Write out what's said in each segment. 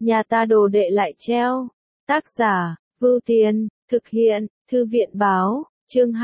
nhà ta đồ đệ lại treo. Tác giả, Vưu Tiên, thực hiện, Thư viện báo, chương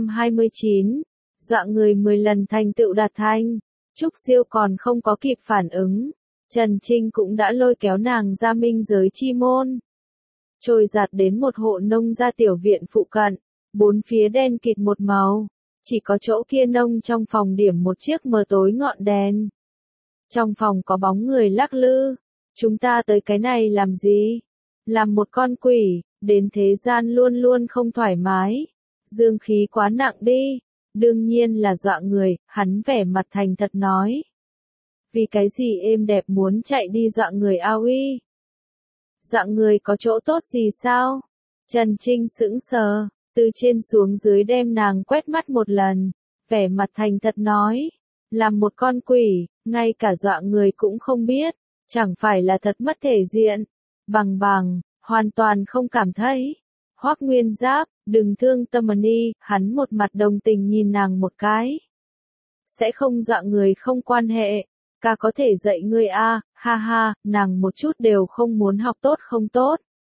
229, dọa người 10 lần thành tựu đạt thanh. Trúc Diêu còn không có kịp phản ứng, Trần Trinh cũng đã lôi kéo nàng ra minh giới chi môn. Trôi giạt đến một hộ nông gia tiểu viện phụ cận, bốn phía đen kịt một màu, chỉ có chỗ kia nông trong phòng điểm một chiếc mờ tối ngọn đèn. Trong phòng có bóng người lắc lư, chúng ta tới cái này làm gì? Làm một con quỷ, đến thế gian luôn luôn không thoải mái, dương khí quá nặng đi, đương nhiên là dọa người, hắn vẻ mặt thành thật nói. Vì cái gì êm đẹp muốn chạy đi dọa người ao uy? Dọa người có chỗ tốt gì sao? Trần Trinh sững sờ, từ trên xuống dưới đem nàng quét mắt một lần, vẻ mặt thành thật nói. Làm một con quỷ, ngay cả dọa người cũng không biết, chẳng phải là thật mất thể diện. Bằng, hoàn toàn không cảm thấy. Hoắc Nguyên Giáp, đừng thương tâm đi, hắn một mặt đồng tình nhìn nàng một cái. Sẽ không dọa người không quan hệ, ca có thể dạy ngươi a, ha ha, nàng một chút đều không muốn học tốt không tốt.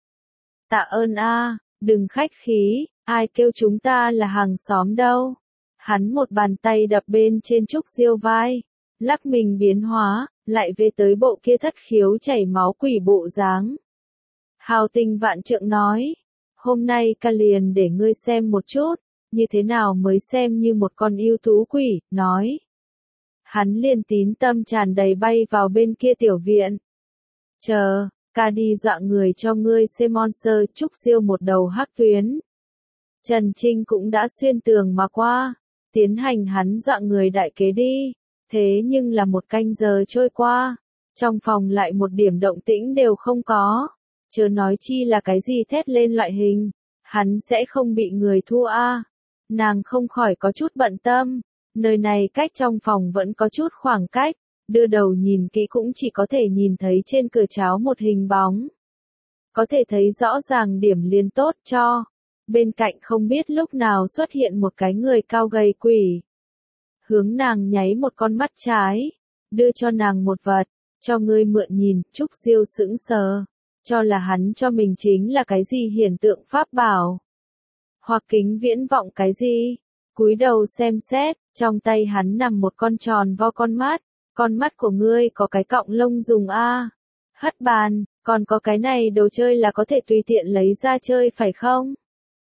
Tạ ơn a, đừng khách khí, ai kêu chúng ta là hàng xóm đâu. Hắn một bàn tay đập bên trên Trúc Diêu vai, lắc mình biến hóa, lại về tới bộ kia thất khiếu chảy máu quỷ bộ dáng. Hào Tinh vạn trượng nói, hôm nay ca liền để ngươi xem một chút, như thế nào mới xem như một con yêu thú quỷ, nói. Hắn liền tín tâm tràn đầy bay vào bên kia tiểu viện. Chờ, ca đi dọa người cho ngươi xem monster. Trúc Diêu một đầu hắc tuyến. Trần Trinh cũng đã xuyên tường mà qua, tiến hành hắn dọa người đại kế đi. Thế nhưng là một canh giờ trôi qua, trong phòng lại một điểm động tĩnh đều không có. Chớ nói chi là cái gì thét lên loại hình, hắn sẽ không bị người thua a. Nàng không khỏi có chút bận tâm, nơi này cách trong phòng vẫn có chút khoảng cách, đưa đầu nhìn kỹ cũng chỉ có thể nhìn thấy trên cửa cháo một hình bóng. Có thể thấy rõ ràng điểm liền tốt cho. Bên cạnh không biết lúc nào xuất hiện một cái người cao gầy quỷ. Hướng nàng nháy một con mắt trái, đưa cho nàng một vật, cho ngươi mượn nhìn. Trúc Diêu sững sờ, cho là hắn cho mình chính là cái gì hiển tượng pháp bảo. Hoặc kính viễn vọng cái gì, cúi đầu xem xét, trong tay hắn nằm một con tròn vo con mắt của ngươi có cái cọng lông dùng a. Hất bàn, còn có cái này đồ chơi là có thể tùy tiện lấy ra chơi phải không?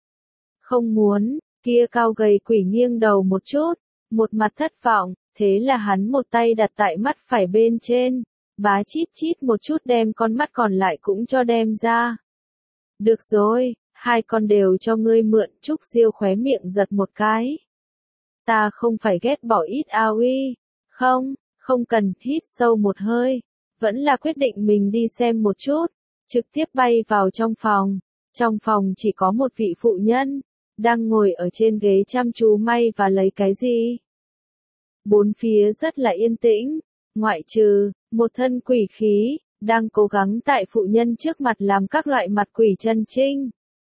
Không muốn, kia cao gầy quỷ nghiêng đầu một chút, một mặt thất vọng, thế là hắn một tay đặt tại mắt phải bên trên, bá chít chít một chút đem con mắt còn lại cũng cho đem ra. Được rồi, hai con đều cho ngươi mượn. Trúc Diêu khóe miệng giật một cái. Ta không phải ghét bỏ ít ao uy, không cần. Hít sâu một hơi, vẫn là quyết định mình đi xem một chút, trực tiếp bay vào trong phòng. Trong phòng chỉ có một vị phụ nhân, đang ngồi ở trên ghế chăm chú may và lấy cái gì. Bốn phía rất là yên tĩnh, ngoại trừ một thân quỷ khí, đang cố gắng tại phụ nhân trước mặt làm các loại mặt quỷ Trần Trinh.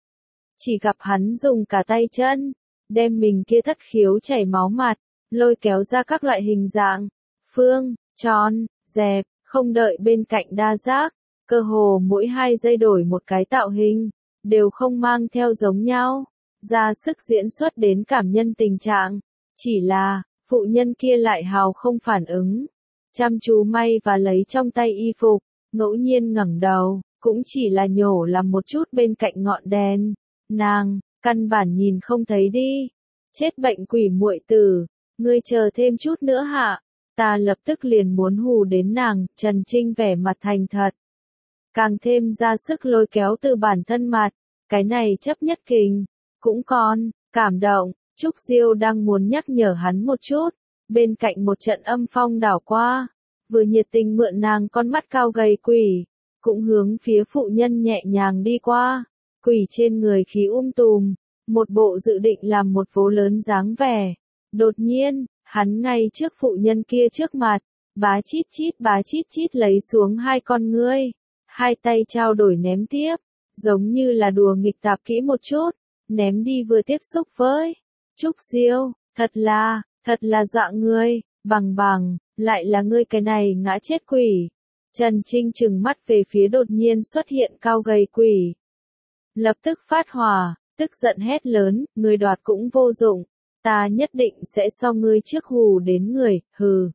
Chỉ gặp hắn dùng cả tay chân, đem mình kia thất khiếu chảy máu mặt, lôi kéo ra các loại hình dạng, phương, tròn, dẹp, không đợi bên cạnh đa giác, cơ hồ mỗi 2 giây đổi một cái tạo hình, đều không mang theo giống nhau, ra sức diễn xuất đến cảm nhân tình trạng. Chỉ là, phụ nhân kia lại hào không phản ứng, chăm chú may và lấy trong tay y phục, ngẫu nhiên ngẩng đầu, cũng chỉ là nhổ làm một chút bên cạnh ngọn đèn. Nàng, căn bản nhìn không thấy đi. Chết bệnh quỷ muội tử, ngươi chờ thêm chút nữa hạ. Ta lập tức liền muốn hù đến nàng. Trần Trinh vẻ mặt thành thật, càng thêm ra sức lôi kéo từ bản thân mặt, cái này chấp nhất kình, cũng còn, cảm động. Trúc Diêu đang muốn nhắc nhở hắn một chút, bên cạnh một trận âm phong đảo qua, vừa nhiệt tình mượn nàng con mắt cao gầy quỷ, cũng hướng phía phụ nhân nhẹ nhàng đi qua. Quỷ trên người khí tùm, một bộ dự định làm một vố lớn dáng vẻ. Đột nhiên, hắn ngay trước phụ nhân kia trước mặt, bá chít chít lấy xuống hai con ngươi, hai tay trao đổi ném tiếp, giống như là đùa nghịch tạp kỹ một chút, ném đi vừa tiếp xúc với Trúc Diêu. Thật là dọa người. Bằng, lại là ngươi cái này ngã chết quỷ. Trần Trinh trừng mắt về phía đột nhiên xuất hiện cao gầy quỷ. Lập tức phát hỏa, tức giận hét lớn, người đoạt cũng vô dụng. Ta nhất định sẽ so ngươi trước hù đến người, hừ.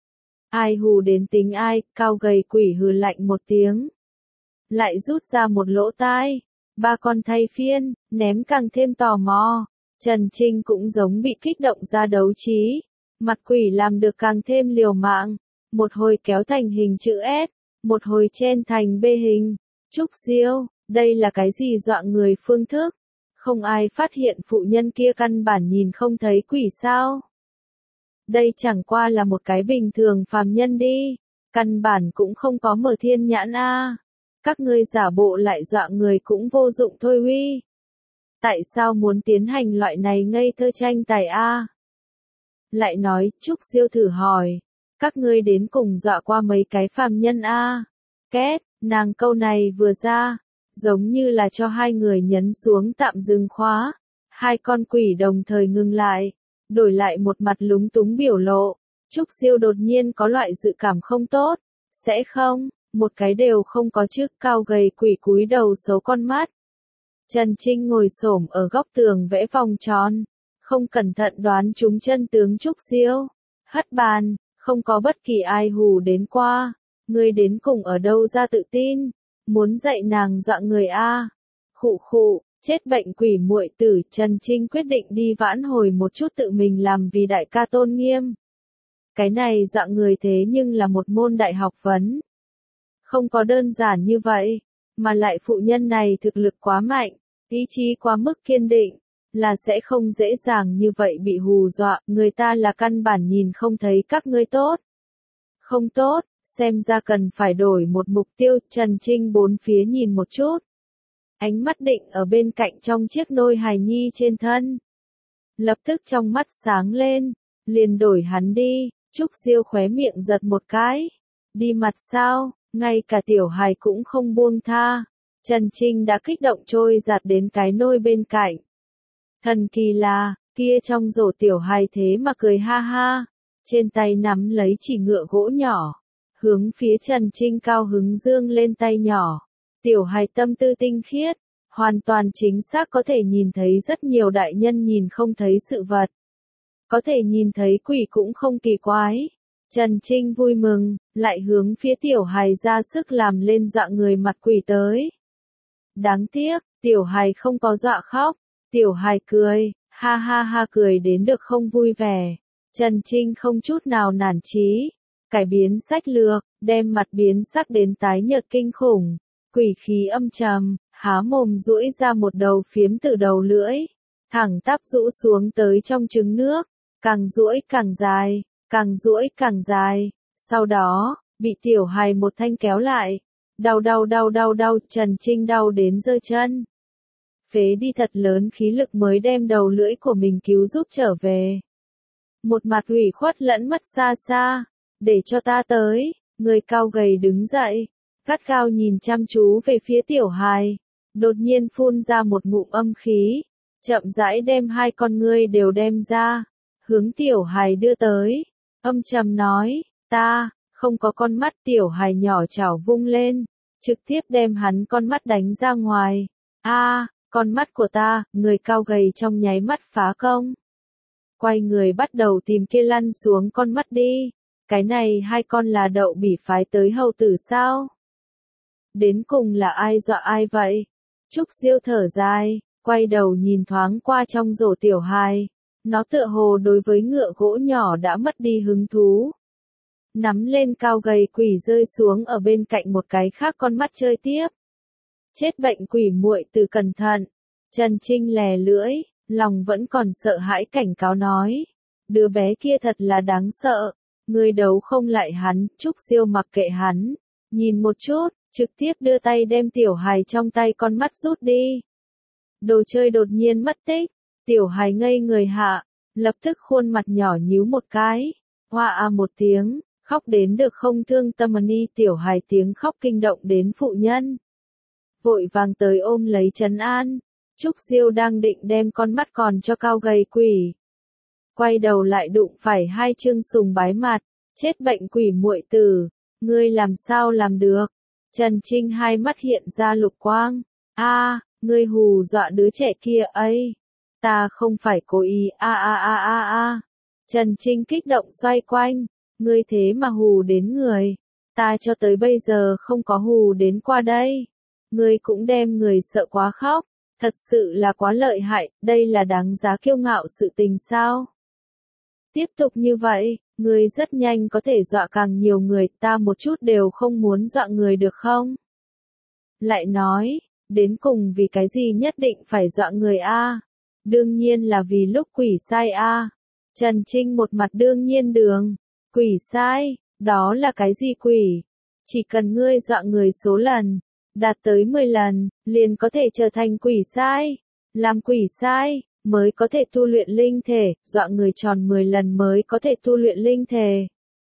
Ai hù đến tính ai, cao gầy quỷ hừ lạnh một tiếng. Lại rút ra một lỗ tai. Ba con thay phiên, ném càng thêm tò mò. Trần Trinh cũng giống bị kích động ra đấu trí. Mặt quỷ làm được càng thêm liều mạng. Một hồi kéo thành hình chữ S, một hồi chen thành B hình. Trúc Diêu, đây là cái gì dọa người phương thức? Không ai phát hiện phụ nhân kia căn bản nhìn không thấy quỷ sao? Đây chẳng qua là một cái bình thường phàm nhân đi. Căn bản cũng không có mở thiên nhãn a. Các ngươi giả bộ lại dọa người cũng vô dụng thôi huy. Tại sao muốn tiến hành loại này ngây thơ tranh tài a? Lại nói, Trúc Diêu thử hỏi. Các ngươi đến cùng dọa qua mấy cái phàm nhân a? Két, nàng câu này vừa ra, giống như là cho hai người nhấn xuống tạm dừng khóa. Hai con quỷ đồng thời ngừng lại, đổi lại một mặt lúng túng biểu lộ. Trúc Diêu đột nhiên có loại dự cảm không tốt. Sẽ không, một cái đều không có chứ. Cao gầy quỷ cúi đầu xấu con mắt. Trần Trinh ngồi xổm ở góc tường vẽ vòng tròn, không cẩn thận đoán trúng chân tướng Trúc Diêu. Hất bàn, không có bất kỳ ai hù đến qua. Ngươi đến cùng ở đâu ra tự tin? Muốn dạy nàng dọa người a? Khụ khụ, chết bệnh quỷ muội tử. Trần Trinh quyết định đi vãn hồi một chút tự mình làm vì đại ca tôn nghiêm. Cái này dọa người thế nhưng là một môn đại học vấn. Không có đơn giản như vậy, mà lại phụ nhân này thực lực quá mạnh, ý chí quá mức kiên định, là sẽ không dễ dàng như vậy bị hù dọa. Người ta là căn bản nhìn không thấy các ngươi tốt. Không tốt, xem ra cần phải đổi một mục tiêu. Trần Trinh bốn phía nhìn một chút. Ánh mắt định ở bên cạnh trong chiếc nôi hài nhi trên thân. Lập tức trong mắt sáng lên, liền đổi hắn đi. Trúc Diêu khóe miệng giật một cái. Đi mặt sao, ngay cả tiểu hài cũng không buông tha. Trần Trinh đã kích động trôi giạt đến cái nôi bên cạnh. Thần kỳ là, kia trong rổ tiểu hài thế mà cười ha ha. Trên tay nắm lấy chỉ ngựa gỗ nhỏ. Hướng phía Trần Trinh cao hứng dương lên tay nhỏ. Tiểu hài tâm tư tinh khiết, hoàn toàn chính xác có thể nhìn thấy rất nhiều đại nhân nhìn không thấy sự vật. Có thể nhìn thấy quỷ cũng không kỳ quái. Trần Trinh vui mừng, lại hướng phía tiểu hài ra sức làm lên dọa người mặt quỷ tới. Đáng tiếc, tiểu hài không có dọa khóc. Tiểu hài cười, ha ha ha cười đến được không vui vẻ. Trần Trinh không chút nào nản chí. Cải biến sách lược, đem mặt biến sắc đến tái nhợt kinh khủng. Quỷ khí âm trầm, há mồm duỗi ra một đầu phiếm từ đầu lưỡi. Thẳng tắp rũ xuống tới trong trứng nước. Càng duỗi càng dài, càng duỗi càng dài. Sau đó, bị tiểu hài một thanh kéo lại. Đau đau đau đau đau, Trần Trinh đau đến giơ chân. Phế đi thật lớn khí lực mới đem đầu lưỡi của mình cứu giúp trở về. Một mặt ủy khuất lẫn mất xa xa. Để cho ta tới. Người cao gầy đứng dậy. Gắt gao nhìn chăm chú về phía tiểu hài. Đột nhiên phun ra một ngụm âm khí. Chậm rãi đem hai con ngươi đều đem ra. Hướng tiểu hài đưa tới. Âm trầm nói. Ta, không có con mắt. Tiểu hài nhỏ chảo vung lên. Trực tiếp đem hắn con mắt đánh ra ngoài. A, con mắt của ta. Người cao gầy trong nháy mắt phá công. Quay người bắt đầu tìm kia lăn xuống con mắt đi. Cái này hai con là đậu bỉ phái tới hầu tử sao? Đến cùng là ai dọa ai vậy? Trúc Diêu thở dài, quay đầu nhìn thoáng qua trong rổ tiểu hài. Nó tựa hồ đối với ngựa gỗ nhỏ đã mất đi hứng thú. Nắm lên cao gầy quỷ rơi xuống ở bên cạnh một cái khác con mắt chơi tiếp. Chết bệnh quỷ muội tử cẩn thận. Trần Trinh lè lưỡi, lòng vẫn còn sợ hãi cảnh cáo nói. Đứa bé kia thật là đáng sợ. Người đấu không lại hắn. Trúc Diêu mặc kệ hắn. Nhìn một chút, trực tiếp đưa tay đem tiểu hài trong tay con mắt rút đi. Đồ chơi đột nhiên mất tích. Tiểu hài ngây người hạ. Lập tức khuôn mặt nhỏ nhíu một cái. Hoa a một tiếng. Khóc đến được không thương tâm ni. Tiểu hài tiếng khóc kinh động đến phụ nhân. Vội vàng tới ôm lấy trấn an. Trúc Diêu đang định đem con mắt còn cho cao gầy quỷ. Quay đầu lại đụng phải hai Trương Sùng bái mặt. Chết bệnh quỷ muội tử. Ngươi làm sao làm được? Trần Trinh hai mắt hiện ra lục quang. Ngươi hù dọa đứa trẻ kia ấy. Ta không phải cố ý. Trần Trinh kích động xoay quanh. Ngươi thế mà hù đến người. Ta cho tới bây giờ không có hù đến qua đây. Ngươi cũng đem người sợ quá khóc. Thật sự là quá lợi hại, đây là đáng giá kiêu ngạo sự tình sao? Tiếp tục như vậy, ngươi rất nhanh có thể dọa càng nhiều người, ta một chút đều không muốn dọa người được không? Lại nói, đến cùng vì cái gì nhất định phải dọa người a? Đương nhiên là vì lúc quỷ sai a. Trần Trinh một mặt đương nhiên đường. Quỷ sai, đó là cái gì quỷ? Chỉ cần ngươi dọa người số lần đạt tới 10 lần, liền có thể trở thành quỷ sai. Làm quỷ sai, mới có thể tu luyện linh thể, dọa người tròn 10 lần mới có thể tu luyện linh thể.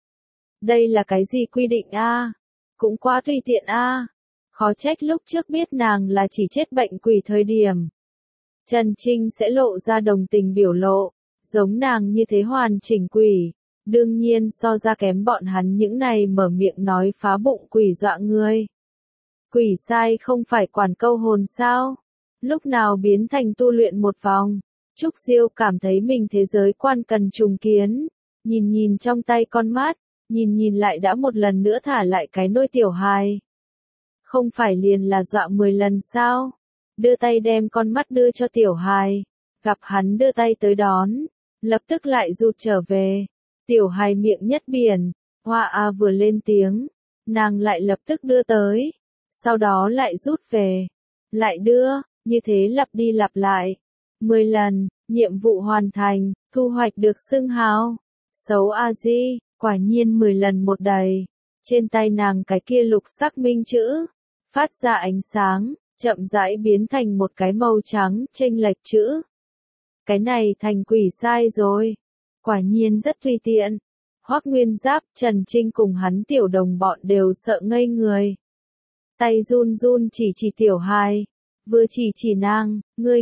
Đây là cái gì quy định a? Cũng quá tùy tiện a. Khó trách lúc trước biết nàng là chỉ chết bệnh quỷ thời điểm. Trần Trinh sẽ lộ ra đồng tình biểu lộ, giống nàng như thế hoàn chỉnh quỷ. Đương nhiên so ra kém bọn hắn những này mở miệng nói phá bụng quỷ dọa người. Quỷ sai không phải quản câu hồn sao? Lúc nào biến thành tu luyện một vòng? Trúc Diêu cảm thấy mình thế giới quan cần trùng kiến. Nhìn trong tay con mắt, nhìn lại đã một lần nữa thả lại cái nôi tiểu hài. Không phải liền là dọa 10 lần sao? Đưa tay đem con mắt đưa cho tiểu hài. Gặp hắn đưa tay tới đón, lập tức lại rụt trở về. Tiểu hài miệng nhất biển, Hoa vừa lên tiếng, nàng lại lập tức đưa tới. Sau đó lại rút về, lại đưa, như thế lặp đi lặp lại. 10 lần, nhiệm vụ hoàn thành, thu hoạch được xưng hào. Xấu a di, quả nhiên 10 lần một đầy. Trên tay nàng cái kia lục sắc minh chữ, phát ra ánh sáng, chậm rãi biến thành một cái màu trắng, chênh lệch chữ. Cái này thành quỷ sai rồi. Quả nhiên rất tùy tiện. Hoắc Nguyên Giáp, Trần Trinh cùng hắn tiểu đồng bọn đều sợ ngây người. Tay run run chỉ tiểu hài, vừa chỉ nàng,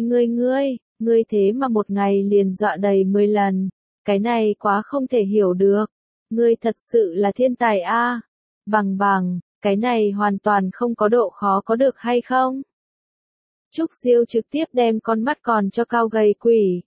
ngươi thế mà một ngày liền dọa đầy 10 lần, cái này quá không thể hiểu được, ngươi thật sự là thiên tài a. Bằng, cái này hoàn toàn không có độ khó có được hay không? Trúc Diêu trực tiếp đem con mắt còn cho cao gầy quỷ.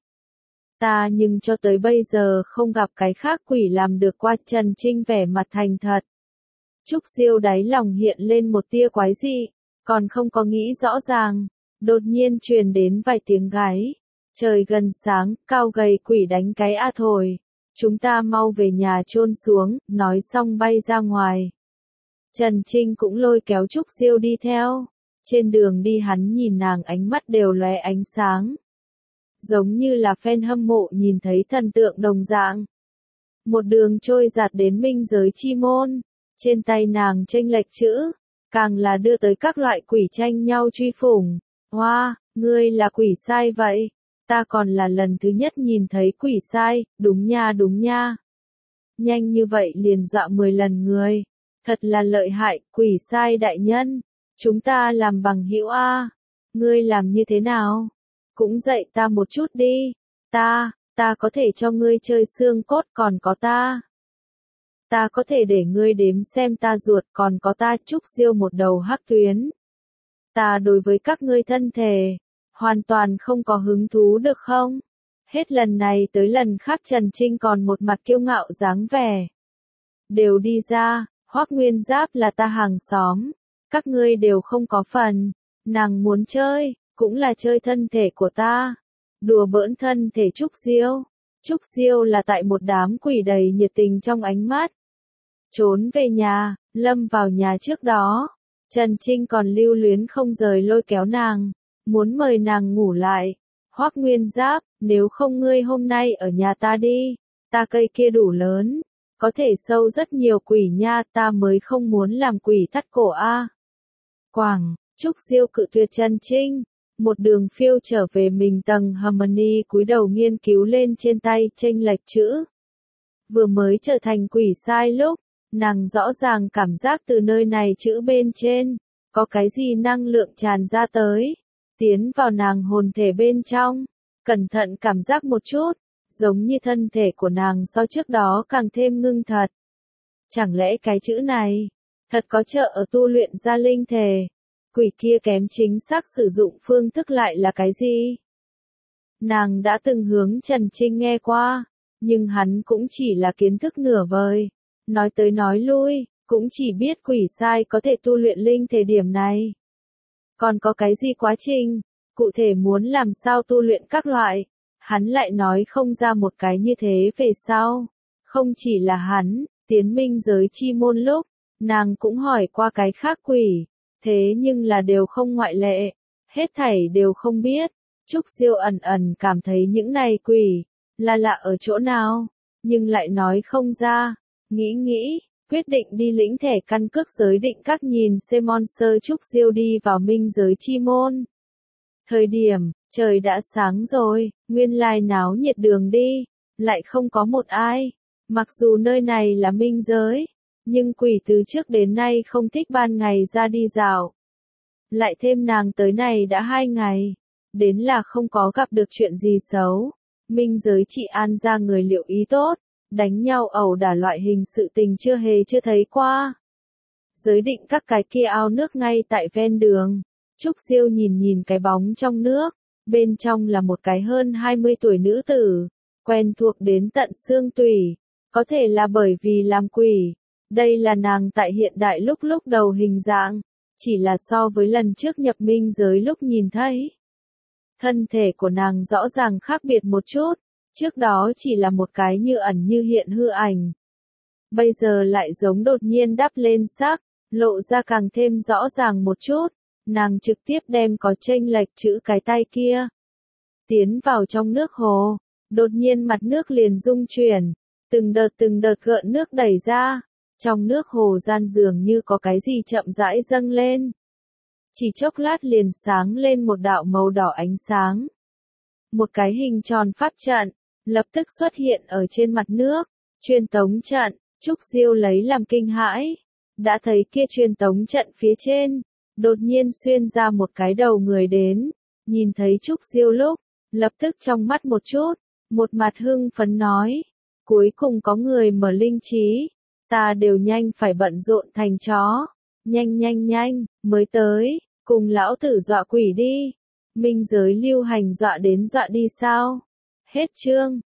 Ta nhưng cho tới bây giờ không gặp cái khác quỷ làm được qua. Trần Trinh vẻ mặt thành thật. Trúc Diêu đáy lòng hiện lên một tia quái dị, còn không có nghĩ rõ ràng. Đột nhiên truyền đến vài tiếng gáy. Trời gần sáng, cao gầy quỷ đánh cái thổi. Chúng ta mau về nhà chôn xuống, nói xong bay ra ngoài. Trần Trinh cũng lôi kéo Trúc Diêu đi theo. Trên đường đi hắn nhìn nàng ánh mắt đều lóe ánh sáng. Giống như là fan hâm mộ nhìn thấy thần tượng đồng dạng. Một đường trôi dạt đến minh giới chi môn. Trên tay nàng chênh lệch chữ, càng là đưa tới các loại quỷ tranh nhau truy phủng. Hoa, ngươi là quỷ sai vậy? Ta còn là lần thứ nhất nhìn thấy quỷ sai, đúng nha. Nhanh như vậy liền dọa 10 lần người. Thật là lợi hại, quỷ sai đại nhân. Chúng ta làm bằng hữu a. Ngươi làm như thế nào? Cũng dạy ta một chút đi. Ta có thể cho ngươi chơi xương cốt, còn có ta. Ta có thể để ngươi đếm xem ta ruột, còn có ta. Trúc Diêu một đầu hắc tuyến. Ta đối với các ngươi thân thể, hoàn toàn không có hứng thú được không? Hết lần này tới lần khác Trần Trinh còn một mặt kiêu ngạo dáng vẻ. Đều đi ra, Hoắc Nguyên Giáp là ta hàng xóm. Các ngươi đều không có phần. Nàng muốn chơi, cũng là chơi thân thể của ta. Đùa bỡn thân thể Trúc Diêu. Trúc Diêu là tại một đám quỷ đầy nhiệt tình trong ánh mắt. Trốn về nhà, lâm vào nhà trước đó. Trần Trinh còn lưu luyến không rời lôi kéo nàng, muốn mời nàng ngủ lại. Hoắc Nguyên Giáp, nếu không ngươi hôm nay ở nhà ta đi, ta cây kia đủ lớn, có thể sâu rất nhiều quỷ nha, ta mới không muốn làm quỷ thắt cổ a. Quảng, Trúc Diêu cự tuyệt Trần Trinh, một đường phiêu trở về mình tầng Harmony cúi đầu nghiên cứu lên trên tay chênh lệch chữ. Vừa mới trở thành quỷ sai lúc, nàng rõ ràng cảm giác từ nơi này chữ bên trên, có cái gì năng lượng tràn ra tới, tiến vào nàng hồn thể bên trong, cẩn thận cảm giác một chút, giống như thân thể của nàng so trước đó càng thêm ngưng thật. Chẳng lẽ cái chữ này, thật có trợ ở tu luyện ra linh thể? Quỷ kia kém chính xác sử dụng phương thức lại là cái gì? Nàng đã từng hướng Trần Trinh nghe qua, nhưng hắn cũng chỉ là kiến thức nửa vời. Nói tới nói lui, cũng chỉ biết quỷ sai có thể tu luyện linh thể điểm này. Còn có cái gì quá trình, cụ thể muốn làm sao tu luyện các loại, hắn lại nói không ra một cái như thế về sau. Không chỉ là hắn, tiến minh giới chi môn lúc, nàng cũng hỏi qua cái khác quỷ, thế nhưng là đều không ngoại lệ, hết thảy đều không biết. Trúc Diêu ẩn ẩn cảm thấy những này quỷ, là lạ ở chỗ nào, nhưng lại nói không ra, nghĩ, quyết định đi lĩnh thẻ căn cước giới định các nhìn xem monster. Trúc Diêu đi vào minh giới chi môn. Thời điểm, trời đã sáng rồi, nguyên lai náo nhiệt đường đi, lại không có một ai. Mặc dù nơi này là minh giới, nhưng quỷ từ trước đến nay không thích ban ngày ra đi dạo. Lại thêm nàng tới này đã 2 ngày, đến là không có gặp được chuyện gì xấu. Minh giới trị an ra người liệu ý tốt, đánh nhau ẩu đả loại hình sự tình chưa thấy qua. Giới định các cái kia ao nước ngay tại ven đường. Trúc Diêu nhìn cái bóng trong nước, bên trong là một cái hơn 20 tuổi nữ tử, quen thuộc đến tận xương tủy, có thể là bởi vì làm quỷ. Đây là nàng tại hiện đại lúc đầu hình dạng, chỉ là so với lần trước nhập minh giới lúc nhìn thấy. Thân thể của nàng rõ ràng khác biệt một chút, trước đó chỉ là một cái như ẩn như hiện hư ảnh. Bây giờ lại giống đột nhiên đắp lên xác, lộ ra càng thêm rõ ràng một chút, nàng trực tiếp đem có chênh lệch chữ cái tay kia. Tiến vào trong nước hồ, đột nhiên mặt nước liền rung chuyển, từng đợt gợn nước đẩy ra, trong nước hồ gian dường như có cái gì chậm rãi dâng lên. Chỉ chốc lát liền sáng lên một đạo màu đỏ ánh sáng. Một cái hình tròn pháp trận, lập tức xuất hiện ở trên mặt nước, truyền tống trận. Trúc Diêu lấy làm kinh hãi, đã thấy kia truyền tống trận phía trên, đột nhiên xuyên ra một cái đầu người đến, nhìn thấy Trúc Diêu lúc, lập tức trong mắt một chút, một mặt hưng phấn nói, cuối cùng có người mở linh trí, ta đều nhanh phải bận rộn thành chó, nhanh, mới tới, cùng lão tử dọa quỷ đi, minh giới lưu hành dọa đến dọa đi sao, hết chương.